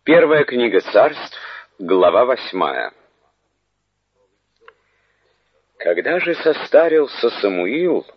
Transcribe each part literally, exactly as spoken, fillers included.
Первая книга Царств, глава восьмая. Когда же состарился Самуил,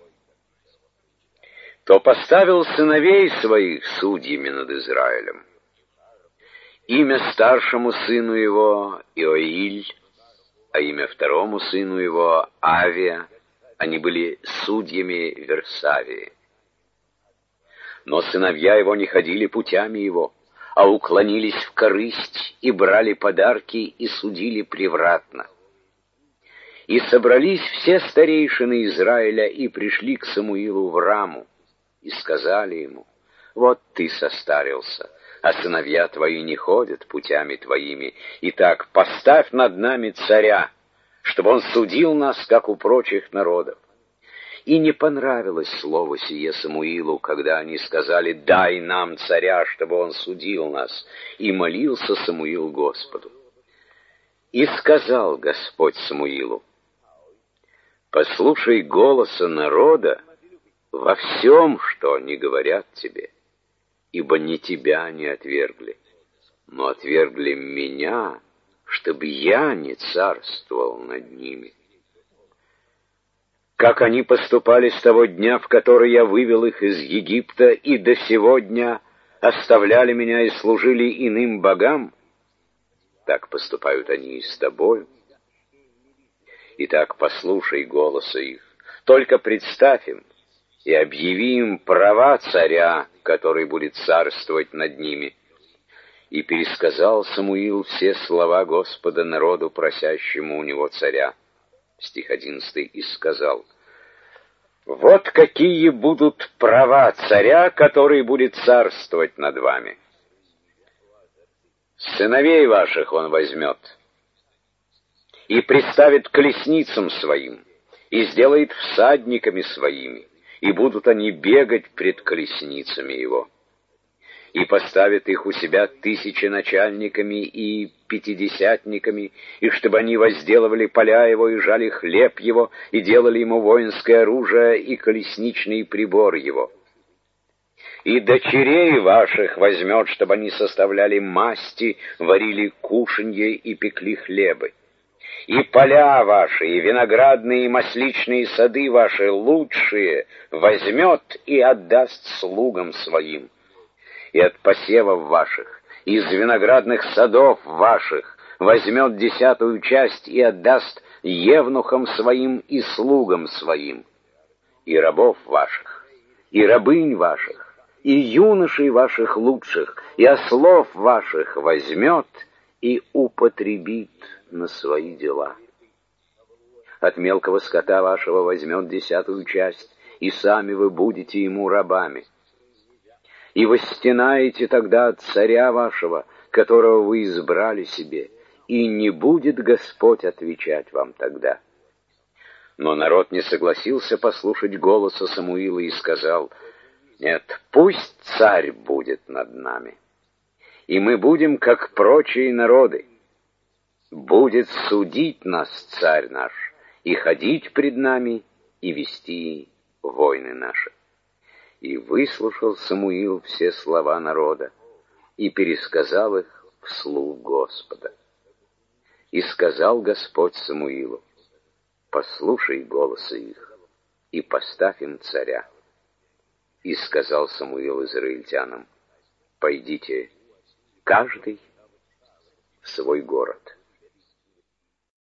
то поставил сыновей своих судьями над Израилем. Имя старшему сыну его Иоиль, а имя второму сыну его Авия. Они были судьями Версавии. Но сыновья его не ходили путями его, а уклонились в корысть и брали подарки и судили превратно. И собрались все старейшины Израиля и пришли к Самуилу в Раму, и сказали ему: «Вот ты состарился, а сыновья твои не ходят путями твоими. Итак, поставь над нами царя, чтобы он судил нас, как у прочих народов». И не понравилось слово сие Самуилу, когда они сказали: «Дай нам царя, чтобы он судил нас». И молился Самуил Господу. И сказал Господь Самуилу: «Послушай голоса народа во всем, что они говорят тебе, ибо не тебя они отвергли, но отвергли меня, чтобы я не царствовал над ними. Как они поступали с того дня, в который я вывел их из Египта, и до сего дня оставляли меня и служили иным богам, так поступают они и с тобою. Итак, послушай голоса их, только представь им и объяви им права царя, который будет царствовать над ними». И пересказал Самуил все слова Господа народу, просящему у него царя. Стих одиннадцатый, и сказал: «Вот какие будут права царя, который будет царствовать над вами. Сыновей ваших он возьмет и приставит к колесницам своим, и сделает всадниками своими, и будут они бегать пред колесницами его. И поставит их у себя тысячи начальниками и пятидесятниками, и чтобы они возделывали поля его, и жали хлеб его, и делали ему воинское оружие и колесничный прибор его. И дочерей ваших возьмет, чтобы они составляли масти, варили кушанье и пекли хлебы. И поля ваши, и виноградные, и масличные сады ваши лучшие возьмет и отдаст слугам своим. И от посевов ваших, из виноградных садов ваших возьмет десятую часть и отдаст евнухам своим и слугам своим. И рабов ваших, и рабынь ваших, и юношей ваших лучших, и ослов ваших возьмет и употребит на свои дела. От мелкого скота вашего возьмет десятую часть, и сами вы будете ему рабами. И восстенаете тогда от царя вашего, которого вы избрали себе, и не будет Господь отвечать вам тогда». Но народ не согласился послушать голоса Самуила и сказал: «Нет, пусть царь будет над нами, и мы будем, как прочие народы. Будет судить нас царь наш, и ходить пред нами, и вести войны наши». И выслушал Самуил все слова народа, и пересказал их вслух Господа. И сказал Господь Самуилу: «Послушай голоса их, и поставь им царя». И сказал Самуил израильтянам: «Пойдите, каждый в свой город».